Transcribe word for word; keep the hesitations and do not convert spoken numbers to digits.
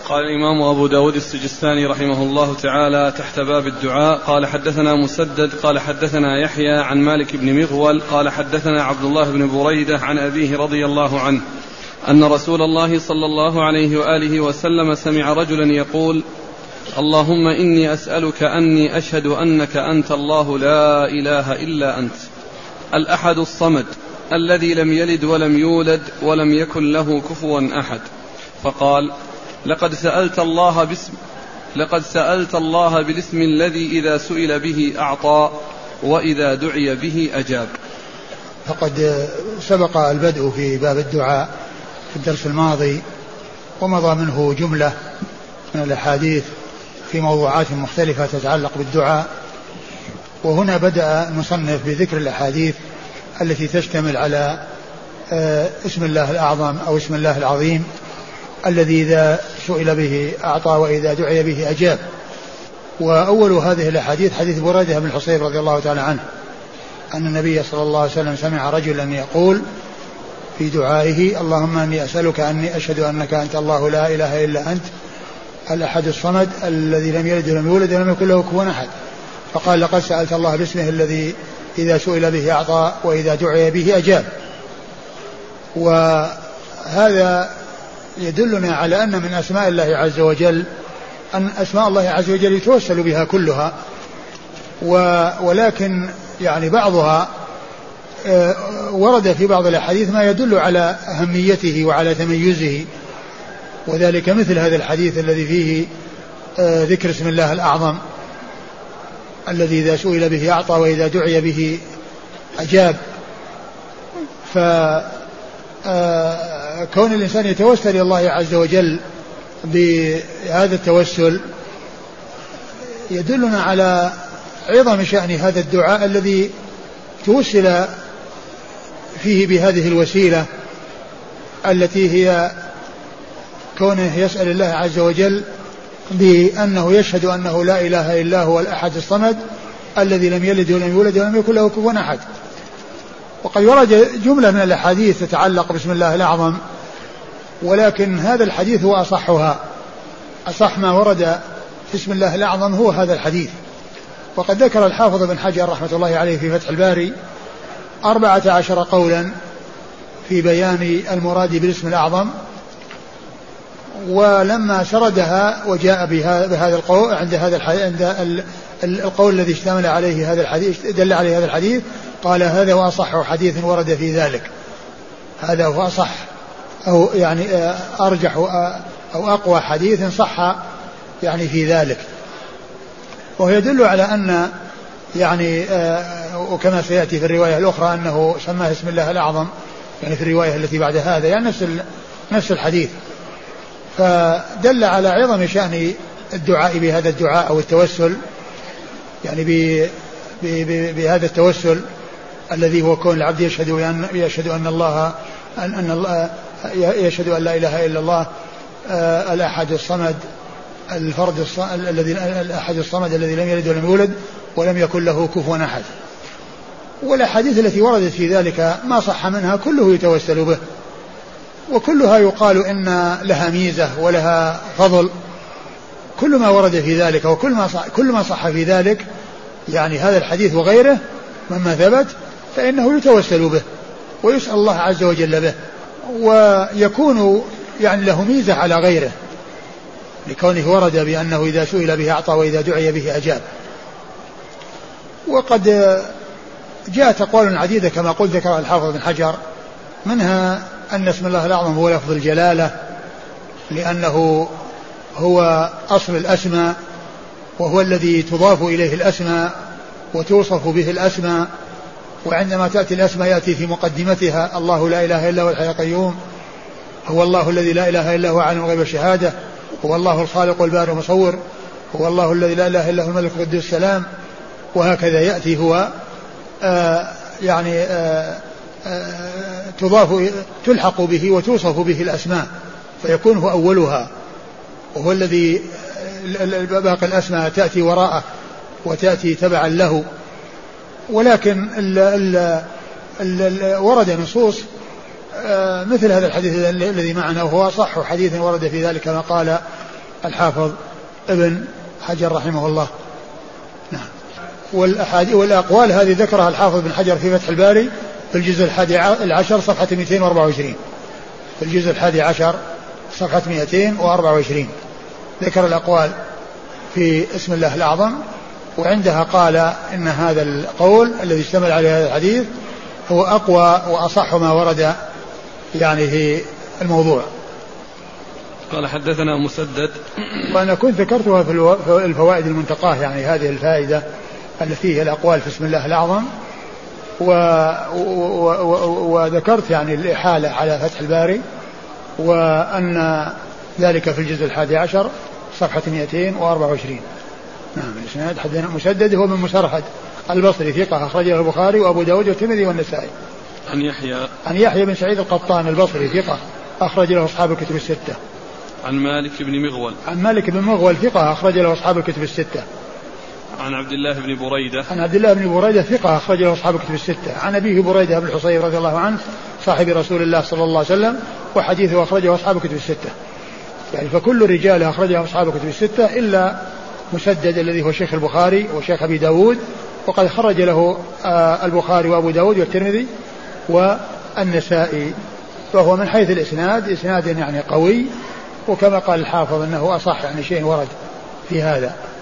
قال الإمام أبو داود السجستاني رحمه الله تعالى تحت باب الدعاء: قال حدثنا مسدد قال حدثنا يحيى عن مالك بن مغول قال حدثنا عبد الله بن بريدة عن أبيه رضي الله عنه أن رسول الله صلى الله عليه وآله وسلم سمع رجلا يقول: اللهم إني أسألك أني أشهد أنك أنت الله لا إله إلا أنت الأحد الصمد الذي لم يلد ولم يولد ولم يكن له كفوا أحد. فقال: لقد سألت الله باسم لقد سألت الله بالاسم الذي إذا سئل به أعطى وإذا دعي به أجاب. فقد سبق البدء في باب الدعاء في الدرس الماضي، ومضى منه جملة من الأحاديث في موضوعات مختلفة تتعلق بالدعاء. وهنا بدأ المصنف بذكر الأحاديث التي تشتمل على اسم الله الأعظم أو اسم الله العظيم الذي إذا سئل به أعطى وإذا دعي به أجاب. وأول هذه الأحاديث حديث بريدة بن الحصيب رضي الله تعالى عنه أن النبي صلى الله عليه وسلم سمع رجلا يقول في دعائه: اللهم أني أسألك أني أشهد أنك أنت الله لا إله إلا أنت الأحد الصمد الذي لم يلد ولم يولد ولم يكن له كفوا أحد. فقال: لقد سألت الله باسمه الذي إذا سئل به أعطى وإذا دعي به أجاب. وهذا يدلنا على أن من أسماء الله عز وجل أن أسماء الله عز وجل يتوسل بها كلها، ولكن يعني بعضها ورد في بعض الأحاديث ما يدل على أهميته وعلى تميزه، وذلك مثل هذا الحديث الذي فيه ذكر اسم الله الأعظم الذي إذا سئل به أعطى وإذا دعي به أجاب. فكون الإنسان يتوسل إلى الله عز وجل بهذا التوسل يدلنا على عظم شأن هذا الدعاء الذي توسل فيه بهذه الوسيلة التي هي كونه يسأل الله عز وجل بأنه يشهد أنه لا إله إلا هو الأحد الصمد الذي لم يلد ولم يولد ولم يكن له كفوا أحد. وقد ورد جملة من الأحاديث تتعلق باسم الله الأعظم، ولكن هذا الحديث هو أصحها، أصح ما ورد في اسم الله الأعظم هو هذا الحديث. وقد ذكر الحافظ بن حجر رحمة الله عليه في فتح الباري أربعة عشر قولا في بيان المراد بالاسم الأعظم، ولما سردها وجاء بهذا القول عند هذا عند القول الذي اشتمل عليه هذا الحديث دل عليه هذا الحديث قال: هذا هو أصح حديث ورد في ذلك، هذا هو أصح أو يعني أرجح أو أقوى حديث صح يعني في ذلك. وهو يدل على أن يعني وكما سيأتي في الرواية الأخرى أنه سماه اسم الله الأعظم يعني في الرواية التي بعد هذا يعني نفس نفس الحديث، فدل على عظم شأن الدعاء بهذا الدعاء أو التوسل يعني بهذا التوسل الذي هو كون العبد يشهد أن يشهد أن الله أن, أن الله يشهد أن لا إله إلا الله الأحد الصمد الفرد الذي الأحد الصمد الذي لم يلد ولم يولد ولم يكن له كفوا أحد. والأحاديث التي وردت في ذلك ما صح منها كله يتوسل به، وكلها يقال إن لها ميزة ولها فضل، كل ما ورد في ذلك وكل ما صح كل ما صح في ذلك يعني هذا الحديث وغيره مما ثبت فإنه يتوسل به ويسأل الله عز وجل به، ويكون يعني له ميزة على غيره لكونه ورد بأنه إذا سئل به أعطى وإذا دعي به أجاب. وقد جاءت أقوال عديدة كما قلت ذكر الحافظ بن حجر، منها أن اسم الله الأعظم هو لفظ الجلالة لأنه هو أصل الأسماء وهو الذي تضاف إليه الأسماء وتوصف به الأسماء، وعندما تأتي الأسماء يأتي في مقدمتها الله لا إله إلا هو الحي القيوم، هو الله الذي لا إله إلا هو عالم الغيب والشهادة، هو الله الخالق والبارئ المصور، هو الله الذي لا إله إلا هو الملك القدوس السلام، وهكذا يأتي هو آه يعني آه آه تضاف تلحق به وتوصف به الأسماء فيكون هو أولها، وهو الذي باقي الأسماء تأتي وراءه وتأتي تبعا له. ولكن ال ال ال ورد نصوص مثل هذا الحديث الذي معنا وهو صح حديث ورد في ذلك كما قال الحافظ ابن حجر رحمه الله. نعم. والأحاديث والأقوال هذه ذكرها الحافظ بن حجر في فتح الباري في الجزء الحادي عشر صفحة مئتين وأربعة وعشرين. في الجزء الحادي عشر صفحة مئتين وأربعة وعشرين ذكر الأقوال في اسم الله الأعظم، وعندها قال إن هذا القول الذي اشتمل عليه هذا الحديث هو أقوى وأصح ما ورد يعني في الموضوع. قال حدثنا مسدد، وأنا كنت ذكرتها في الفوائد المنتقاه، يعني هذه الفائدة التي هي الأقوال في اسم الله الأعظم، و... و... و... وذكرت يعني الإحالة على فتح الباري، وأن ذلك في الجزء الحادي عشر صفحة مئتين وأربعة وعشرين. نعم. الإسناد حدثنا مسدد هو من مسرحد البصري ثقة أخرجه البخاري وأبو داود والترمذي والنسائي. عن يحيى عن يحيى بن سعيد القطان البصري ثقة أخرج له أصحاب الكتب الستة. عن مالك بن مغول عن مالك بن مغول ثقة أخرج له أصحاب الكتب الستة. عن عبد الله بن بريدة عن عبد الله بن بريدة ثقة أخرج له أصحاب الكتب الستة. عن أبيه بريدة بن الحصيب رضي الله عنه صاحب رسول الله صلى الله عليه وسلم، وحديثه أخرجه أصحاب الكتب الستة، يعني فكل رجال أخرجه أصحاب الكتب الستة إلا مسدد الذي هو شيخ البخاري وشيخ أبي داود، وقد خرج له البخاري وأبو داود والترمذي والنسائي، فهو من حيث الإسناد إسناد يعني قوي، وكما قال الحافظ أنه أصح يعني شيء ورد في هذا.